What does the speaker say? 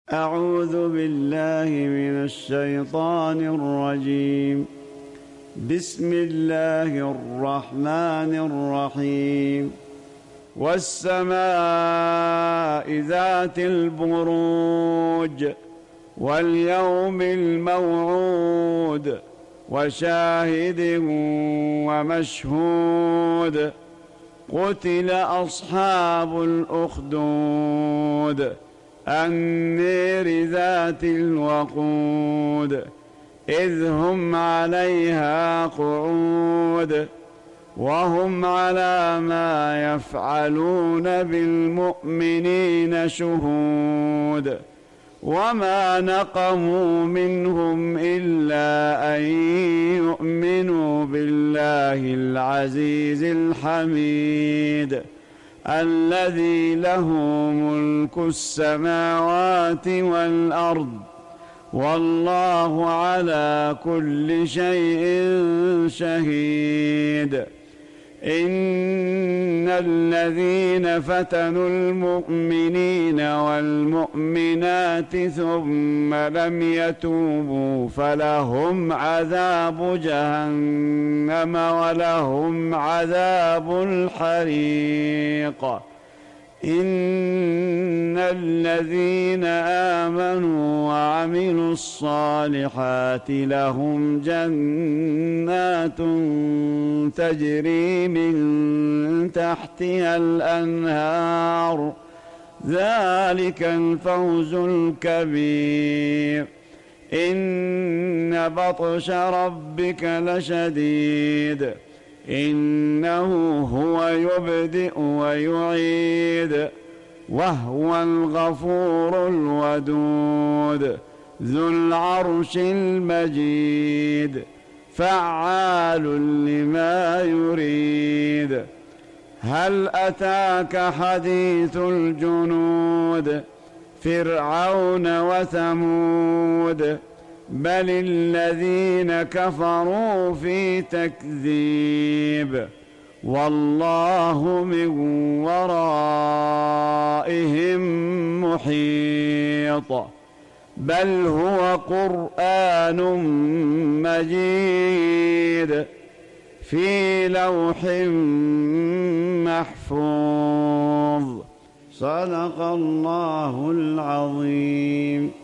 أعوذ بالله من الشيطان الرجيم. بسم الله الرحمن الرحيم. والسماء ذات البروج واليوم الموعود وشاهد ومشهود. قتل أصحاب الأخدود النير ذات الوقود إذ هم عليها قعود وهم على ما يفعلون بالمؤمنين شهود. وما نقموا منهم إلا أن يؤمنوا بالله العزيز الحميد الذي له ملك السماوات والأرض والله على كل شيء شهيد. إن الذين فتنوا المؤمنين والمؤمنات ثم لم يتوبوا فلهم عذاب جهنم ولهم عذاب الحريق. إن الذين آمنوا وعملوا الصالحات لهم جنات تجري من تحتها الأنهار ذلك الفوز الكبير. إن بطش ربك لشديد إنه هو يبدئ ويعيد وهو الغفور الودود ذو العرش المجيد فعال لما يريد. هل أتاك حديث الجنود فرعون وثمود بل الذين كفروا في تكذيب والله من ورائهم محيط. بل هو قرآن مجيد في لوح محفوظ. صدق الله العظيم.